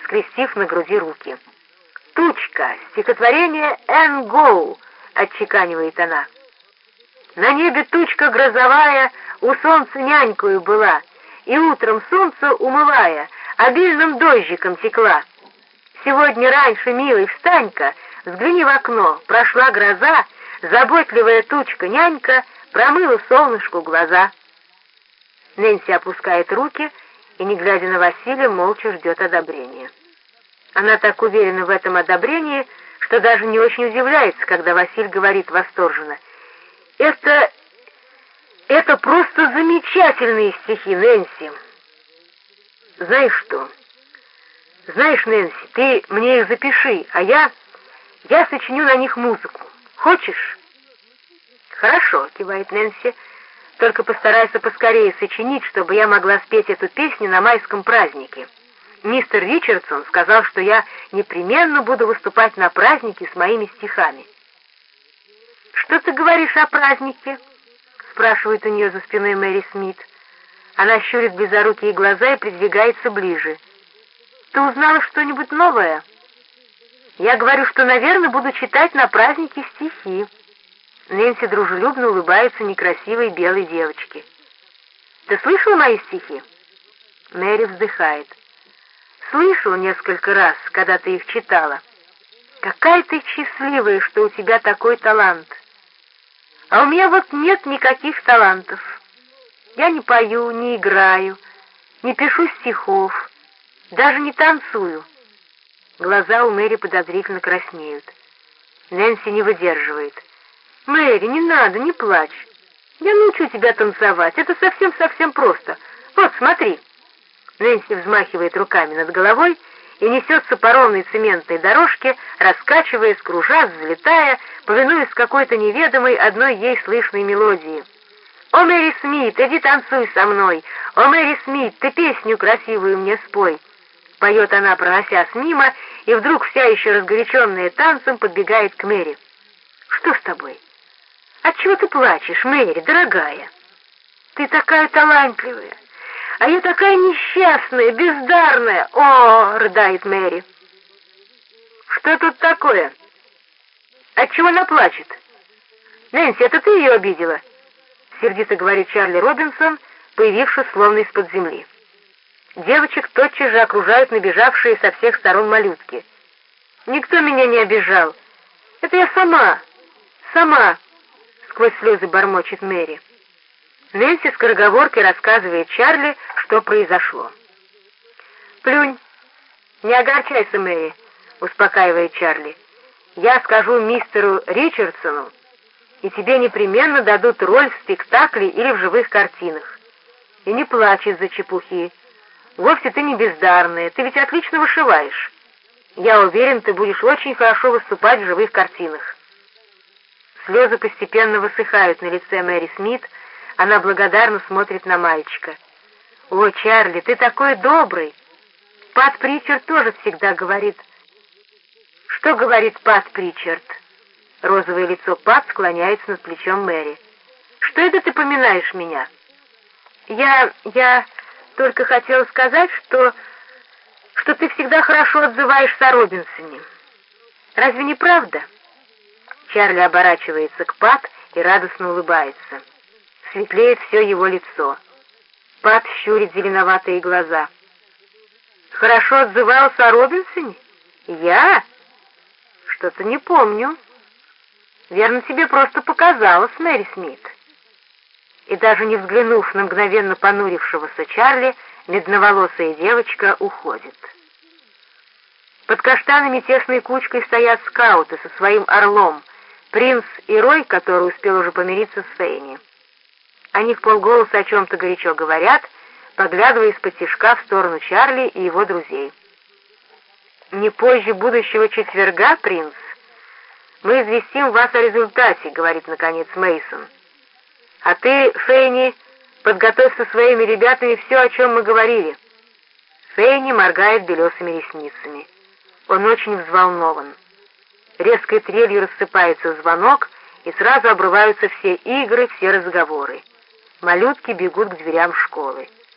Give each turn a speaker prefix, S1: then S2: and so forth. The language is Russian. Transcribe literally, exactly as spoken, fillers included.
S1: скрестив на груди руки. «Тучка, стихотворение Энн Гоу», — отчеканивает она. «На небе тучка грозовая у солнца нянькою была, и утром солнце, умывая, обильным дождиком текла. Сегодня раньше, милый, встань-ка, взгляни в окно, прошла гроза, заботливая тучка-нянька промыла солнышку глаза». Нэнси опускает руки и, не глядя на Василия, молча ждет одобрения. Она так уверена в этом одобрении, что даже не очень удивляется, когда Василий говорит восторженно: «Это... это просто замечательные стихи, Нэнси!» «Знаешь что? Знаешь, Нэнси, ты мне их запиши, а я... я сочиню на них музыку. Хочешь?» «Хорошо», — кивает Нэнси, — «только постарайся поскорее сочинить, чтобы я могла спеть эту песню на майском празднике. Мистер Ричардсон сказал, что я непременно буду выступать на празднике с моими стихами». «Что ты говоришь о празднике?» — спрашивает у нее за спиной Мэри Смит. Она щурит близорукие глаза и придвигается ближе. «Ты узнала что-нибудь новое?» «Я говорю, что, наверное, буду читать на празднике стихи». Нэнси дружелюбно улыбается некрасивой белой девочке. «Ты слышала мои стихи?» Мэри вздыхает. «Слышал несколько раз, когда ты их читала. Какая ты счастливая, что у тебя такой талант. А у меня вот нет никаких талантов. Я не пою, не играю, не пишу стихов, даже не танцую». Глаза у Мэри подозрительно краснеют. Нэнси не выдерживает. «Мэри, не надо, не плачь. Я научу тебя танцевать. Это совсем-совсем просто. Вот, смотри». Нэнси взмахивает руками над головой и несется по ровной цементной дорожке, раскачиваясь, кружась, взлетая, повинуясь какой-то неведомой одной ей слышной мелодии. «О, Мэри Смит, иди танцуй со мной! О, Мэри Смит, ты песню красивую мне спой!» Поет она, проносясь мимо, и вдруг вся еще разгоряченная танцем подбегает к Мэри. «Что с тобой? Отчего ты плачешь, Мэри, дорогая? Ты такая талантливая, а я такая несчастная, бездарная!» «О!» — рыдает Мэри. «Что тут такое? Отчего она плачет?» «Нэнси, это ты ее обидела?» — сердито говорит Чарли Робинсон, появившись словно из-под земли. Девочек тотчас же окружают набежавшие со всех сторон малютки. «Никто меня не обижал. Это я сама, сама!» — сквозь слезы бормочет Мэри. Нэнси скороговоркой рассказывает Чарли, что произошло. «Плюнь, не огорчайся, Мэри», — успокаивает Чарли. «Я скажу мистеру Ричардсону, и тебе непременно дадут роль в спектакле или в живых картинах. И не плачь из-за чепухи. Вовсе ты не бездарная, ты ведь отлично вышиваешь. Я уверен, ты будешь очень хорошо выступать в живых картинах». Слезы постепенно высыхают на лице Мэри Смит, она благодарно смотрит на мальчика. «О, Чарли, ты такой добрый!» Пат Причард тоже всегда говорит. «Что говорит Пат Причард?» Розовое лицо Пат склоняется над плечом Мэри. «Что это ты поминаешь меня?» «Я... я только хотела сказать, что... что ты всегда хорошо отзываешься о Робинсоне. Разве не правда?» Чарли оборачивается к Пат и радостно улыбается. Светлеет все его лицо. Пат щурит зеленоватые глаза. «Хорошо отзывался о Робинсоне? Я? Что-то не помню. Верно, тебе просто показалось, Мэри Смит». И даже не взглянув на мгновенно понурившегося Чарли, медноволосая девочка уходит. Под каштанами тесной кучкой стоят скауты со своим орлом, принц и Рой, который успел уже помириться с Фейни. Они вполголоса о чем-то горячо говорят, поглядывая из-под тишка в сторону Чарли и его друзей. «Не позже будущего четверга, принц, мы известим вас о результате», — говорит наконец Мейсон. «А ты, Фейни, подготовь со своими ребятами все, о чем мы говорили». Фейни моргает белесыми ресницами. Он очень взволнован. Резкой трелью рассыпается звонок, и сразу обрываются все игры, все разговоры. Малютки бегут к дверям школы.